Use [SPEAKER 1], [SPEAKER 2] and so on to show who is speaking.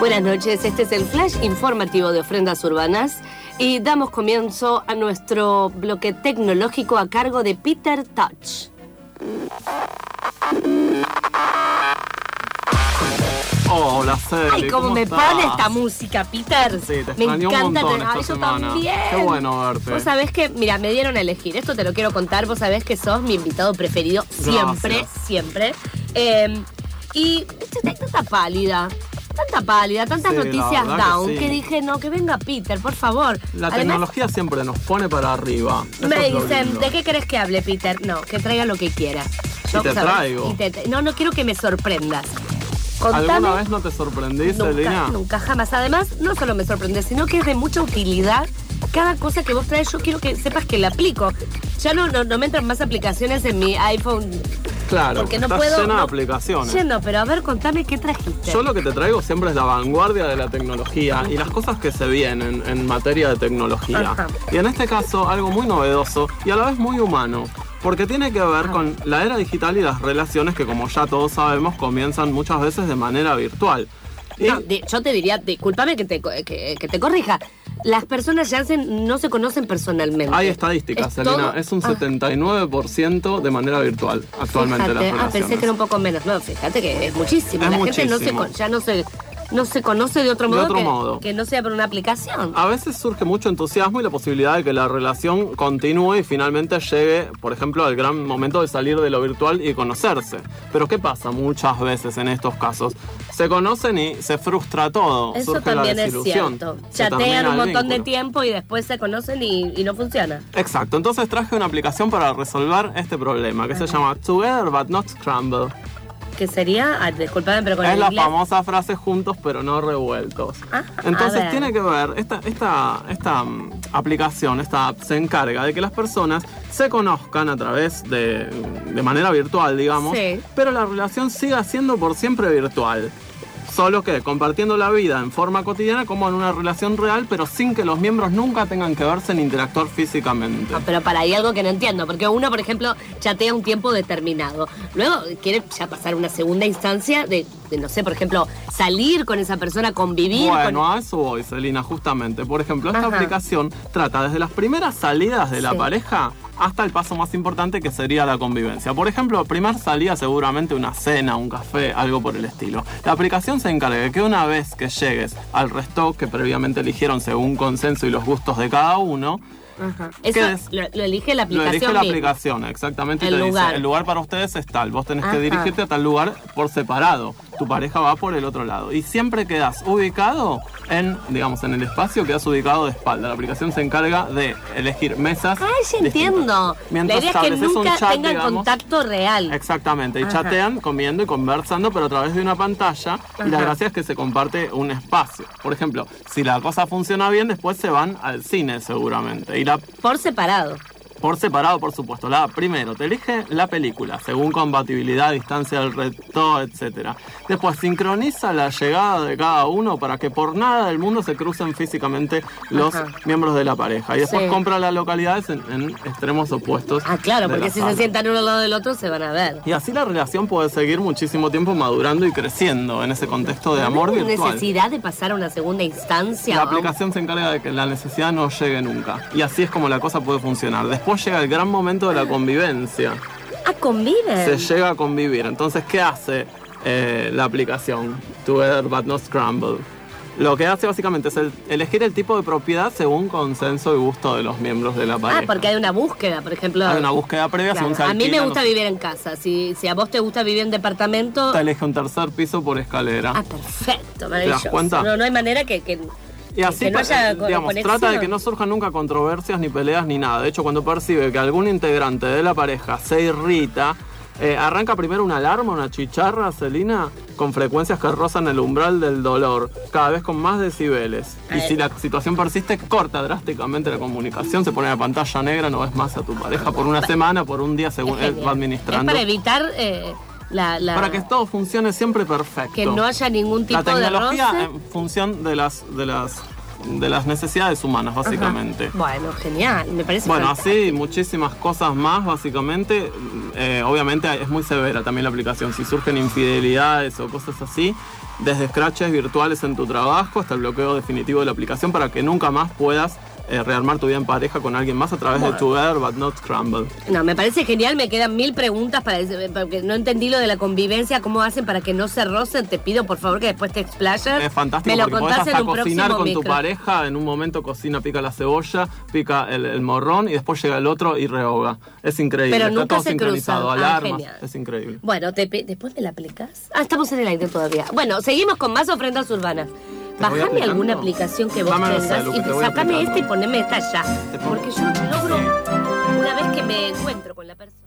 [SPEAKER 1] Buenas noches, este es el flash informativo de Ofrendas Urbanas y damos comienzo a nuestro bloque tecnológico a cargo de Peter Touch.
[SPEAKER 2] Hola, Celi.
[SPEAKER 1] Ay, cómo me pone esta música, Peter.
[SPEAKER 2] Sí, te
[SPEAKER 1] me
[SPEAKER 2] extrañé
[SPEAKER 1] encanta.
[SPEAKER 2] un montón
[SPEAKER 1] Yo
[SPEAKER 2] esta semana.
[SPEAKER 1] también.
[SPEAKER 2] Qué bueno verte.
[SPEAKER 1] Vos sabés que, mira, me dieron a elegir. Esto te lo quiero contar. Vos sabés que sos mi invitado preferido siempre,
[SPEAKER 2] Gracias.
[SPEAKER 1] siempre. Y tanta pálida, tantas
[SPEAKER 2] Sí,
[SPEAKER 1] noticias
[SPEAKER 2] la verdad
[SPEAKER 1] down,
[SPEAKER 2] que sí.
[SPEAKER 1] que dije, no, que venga Peter, por favor.
[SPEAKER 2] La
[SPEAKER 1] Además,
[SPEAKER 2] tecnología siempre nos pone para arriba. Eso
[SPEAKER 1] me
[SPEAKER 2] es lo
[SPEAKER 1] dicen,
[SPEAKER 2] lindo.
[SPEAKER 1] ¿de qué querés que hable, Peter? No, que traiga lo que quiera.
[SPEAKER 2] Y te traigo.
[SPEAKER 1] No quiero que me sorprendas.
[SPEAKER 2] ¿Alguna
[SPEAKER 1] Contame.
[SPEAKER 2] vez no te sorprendiste, Lina?
[SPEAKER 1] Nunca, jamás. Además, no solo me sorprende, sino que es de mucha utilidad. Cada cosa que vos traes, yo quiero que sepas que la aplico. Ya no me entran más aplicaciones en mi iPhone.
[SPEAKER 2] Claro,
[SPEAKER 1] Porque no
[SPEAKER 2] estás
[SPEAKER 1] puedo.
[SPEAKER 2] llena de
[SPEAKER 1] no-
[SPEAKER 2] aplicaciones.
[SPEAKER 1] Lleno, pero a ver, contame qué trajiste.
[SPEAKER 2] Yo lo que te traigo siempre es la vanguardia de la tecnología y las cosas que se vienen en materia de tecnología.
[SPEAKER 1] Ajá.
[SPEAKER 2] Y en este caso, algo muy novedoso y a la vez muy humano. Porque tiene que ver con la era digital y las relaciones que, como ya todos sabemos, comienzan muchas veces de manera virtual. Y
[SPEAKER 1] No, yo te diría, discúlpame que te corrija. Las personas ya no se conocen personalmente.
[SPEAKER 2] hay estadísticas,
[SPEAKER 1] Es todo-
[SPEAKER 2] Selena. Es un 79% de manera virtual actualmente las
[SPEAKER 1] Fíjate,
[SPEAKER 2] relaciones.
[SPEAKER 1] pensé que era un poco menos. No, fíjate que es muchísimo.
[SPEAKER 2] Es
[SPEAKER 1] La gente
[SPEAKER 2] muchísimo.
[SPEAKER 1] ya no se conoce de otro
[SPEAKER 2] De
[SPEAKER 1] modo,
[SPEAKER 2] otro modo.
[SPEAKER 1] que no sea por una aplicación.
[SPEAKER 2] A veces surge mucho entusiasmo y la posibilidad de que la relación continúe y finalmente llegue, por ejemplo, al gran momento de salir de lo virtual y conocerse. Pero ¿qué pasa muchas veces en estos casos? Se conocen y se frustra todo.
[SPEAKER 1] Eso
[SPEAKER 2] surge
[SPEAKER 1] también
[SPEAKER 2] la
[SPEAKER 1] es
[SPEAKER 2] desilusión.
[SPEAKER 1] cierto.
[SPEAKER 2] Se
[SPEAKER 1] Chatean
[SPEAKER 2] termina
[SPEAKER 1] un
[SPEAKER 2] el
[SPEAKER 1] montón de
[SPEAKER 2] vínculo.
[SPEAKER 1] tiempo y después se conocen y no funciona.
[SPEAKER 2] Exacto, entonces traje una aplicación para resolver este problema que se llama Together But Not Scrambled.
[SPEAKER 1] Que sería, disculpame, pero con
[SPEAKER 2] Es
[SPEAKER 1] el
[SPEAKER 2] la
[SPEAKER 1] inglés.
[SPEAKER 2] famosa frase juntos pero no revueltos.
[SPEAKER 1] Ah, a
[SPEAKER 2] Entonces
[SPEAKER 1] ver.
[SPEAKER 2] tiene que ver, esta aplicación, esta app se encarga de que las personas se conozcan a través de manera virtual, digamos,
[SPEAKER 1] Sí.
[SPEAKER 2] pero la relación siga siendo por siempre virtual. Solo que compartiendo la vida en forma cotidiana como en una relación real, pero sin que los miembros nunca tengan que verse ni interactuar físicamente.
[SPEAKER 1] No, pero para ahí algo que no entiendo, porque uno, por ejemplo, chatea un tiempo determinado. Luego quiere ya pasar una segunda instancia de no sé, por ejemplo, salir con esa persona, convivir.
[SPEAKER 2] Bueno, a eso voy, Celina, justamente. Por ejemplo, esta
[SPEAKER 1] Ajá.
[SPEAKER 2] aplicación trata desde las primeras salidas de la
[SPEAKER 1] Sí.
[SPEAKER 2] pareja hasta el paso más importante que sería la convivencia. Por ejemplo, primer salida seguramente una cena, un café, algo por el estilo. La aplicación se encarga de que una vez que llegues al resto que previamente eligieron según consenso y los gustos de cada uno,
[SPEAKER 1] Ajá. Eso
[SPEAKER 2] ¿qué es?
[SPEAKER 1] lo elige la
[SPEAKER 2] lo
[SPEAKER 1] aplicación.
[SPEAKER 2] elige la
[SPEAKER 1] misma.
[SPEAKER 2] aplicación, exactamente, y
[SPEAKER 1] El
[SPEAKER 2] te
[SPEAKER 1] lugar.
[SPEAKER 2] dice, el lugar para ustedes es tal, vos tenés
[SPEAKER 1] Ajá.
[SPEAKER 2] que dirigirte a tal lugar por separado, tu pareja va por el otro lado, y siempre quedás ubicado en el espacio, quedás ubicado de espalda. La aplicación se encarga de elegir mesas.
[SPEAKER 1] Ay, ya
[SPEAKER 2] distintas.
[SPEAKER 1] entiendo.
[SPEAKER 2] Mientras
[SPEAKER 1] La idea es que
[SPEAKER 2] estableces un
[SPEAKER 1] nunca
[SPEAKER 2] chat,
[SPEAKER 1] tengan
[SPEAKER 2] digamos,
[SPEAKER 1] contacto real.
[SPEAKER 2] Exactamente, y
[SPEAKER 1] Ajá.
[SPEAKER 2] chatean comiendo y conversando, pero a través de una pantalla. Y la
[SPEAKER 1] Ajá.
[SPEAKER 2] gracia es que se comparte un espacio. Por ejemplo, si la cosa funciona bien, después se van al cine seguramente. Y
[SPEAKER 1] Por separado.
[SPEAKER 2] por separado, por supuesto. Primero, te elige la película, según compatibilidad, distancia del reto, etc. Después, sincroniza la llegada de cada uno para que por nada del mundo se crucen físicamente los
[SPEAKER 1] Ajá.
[SPEAKER 2] miembros de la pareja. Y después
[SPEAKER 1] Sí.
[SPEAKER 2] compra las localidades en extremos opuestos.
[SPEAKER 1] Ah, claro,
[SPEAKER 2] de
[SPEAKER 1] porque
[SPEAKER 2] la
[SPEAKER 1] si
[SPEAKER 2] sala.
[SPEAKER 1] se sientan uno al lado del otro se van a ver.
[SPEAKER 2] Y así la relación puede seguir muchísimo tiempo madurando y creciendo en ese contexto de amor
[SPEAKER 1] ¿No hay
[SPEAKER 2] virtual.
[SPEAKER 1] necesidad de pasar a una segunda instancia?
[SPEAKER 2] La aplicación se encarga de que la necesidad no llegue nunca. Y así es como la cosa puede funcionar. Después llega el gran momento de la convivencia.
[SPEAKER 1] Ah, conviven.
[SPEAKER 2] Se llega a convivir. Entonces, ¿qué hace la aplicación? Together but not scrambled. Lo que hace básicamente es elegir el tipo de propiedad según consenso y gusto de los miembros de la pareja.
[SPEAKER 1] Ah, porque hay una búsqueda, por ejemplo.
[SPEAKER 2] Hay una búsqueda previa,
[SPEAKER 1] Claro,
[SPEAKER 2] según se
[SPEAKER 1] a mí me
[SPEAKER 2] alquila,
[SPEAKER 1] gusta
[SPEAKER 2] no sé,
[SPEAKER 1] vivir en casa. Si a vos te gusta vivir en departamento.
[SPEAKER 2] te elige un tercer piso por escalera.
[SPEAKER 1] Ah, perfecto, maravilloso.
[SPEAKER 2] cuenta?
[SPEAKER 1] No hay manera que
[SPEAKER 2] Y así,
[SPEAKER 1] que no haya
[SPEAKER 2] digamos,
[SPEAKER 1] conexión.
[SPEAKER 2] trata de que no surjan nunca controversias, ni peleas, ni nada. De hecho, cuando percibe que algún integrante de la pareja se irrita, arranca primero una alarma, una chicharra, Celina, con frecuencias que rozan el umbral del dolor, cada vez con más decibeles. Y si la situación persiste, corta drásticamente la comunicación, se pone la pantalla negra, no ves más a tu pareja por una semana, por un día, según él va
[SPEAKER 1] es
[SPEAKER 2] administrando.
[SPEAKER 1] para evitar
[SPEAKER 2] Para que todo funcione siempre perfecto.
[SPEAKER 1] que no haya ningún tipo
[SPEAKER 2] La
[SPEAKER 1] de
[SPEAKER 2] tecnología
[SPEAKER 1] roce.
[SPEAKER 2] en función de las necesidades humanas, básicamente.
[SPEAKER 1] Ajá. Bueno, genial, me parece
[SPEAKER 2] Bueno,
[SPEAKER 1] fantástico.
[SPEAKER 2] así muchísimas cosas más, básicamente. Obviamente es muy severa también la aplicación. Si surgen infidelidades o cosas así, desde scratches virtuales en tu trabajo hasta el bloqueo definitivo de la aplicación para que nunca más puedas rearmar tu vida en pareja con alguien más a través de Together But Not Scrambled.
[SPEAKER 1] No, me parece genial, me quedan 1000 preguntas porque no entendí lo de la convivencia, cómo hacen para que no se rocen. Te pido por favor que después te explayas.
[SPEAKER 2] Es fantástico,
[SPEAKER 1] me lo
[SPEAKER 2] porque podés
[SPEAKER 1] contás
[SPEAKER 2] hasta
[SPEAKER 1] en un
[SPEAKER 2] cocinar
[SPEAKER 1] próximo
[SPEAKER 2] con tu
[SPEAKER 1] micro.
[SPEAKER 2] pareja, en un momento cocina, pica la cebolla, pica el morrón y después llega el otro y rehoga. Es increíble,
[SPEAKER 1] Pero
[SPEAKER 2] está
[SPEAKER 1] nunca
[SPEAKER 2] todo
[SPEAKER 1] se
[SPEAKER 2] sincronizado,
[SPEAKER 1] cruzan.
[SPEAKER 2] alarmas,
[SPEAKER 1] Genial.
[SPEAKER 2] es increíble.
[SPEAKER 1] Bueno, después me la aplicás. Estamos en el aire todavía. Bueno, seguimos con más ofrendas urbanas.
[SPEAKER 2] voy
[SPEAKER 1] Bajame
[SPEAKER 2] aplicando?
[SPEAKER 1] alguna aplicación que vos
[SPEAKER 2] Dame el
[SPEAKER 1] tengas
[SPEAKER 2] celu, que te
[SPEAKER 1] y
[SPEAKER 2] voy
[SPEAKER 1] sacame
[SPEAKER 2] aplicando.
[SPEAKER 1] esta y poneme esta ya.
[SPEAKER 2] Te pongo.
[SPEAKER 1] Porque yo logro, una vez que me encuentro con la persona.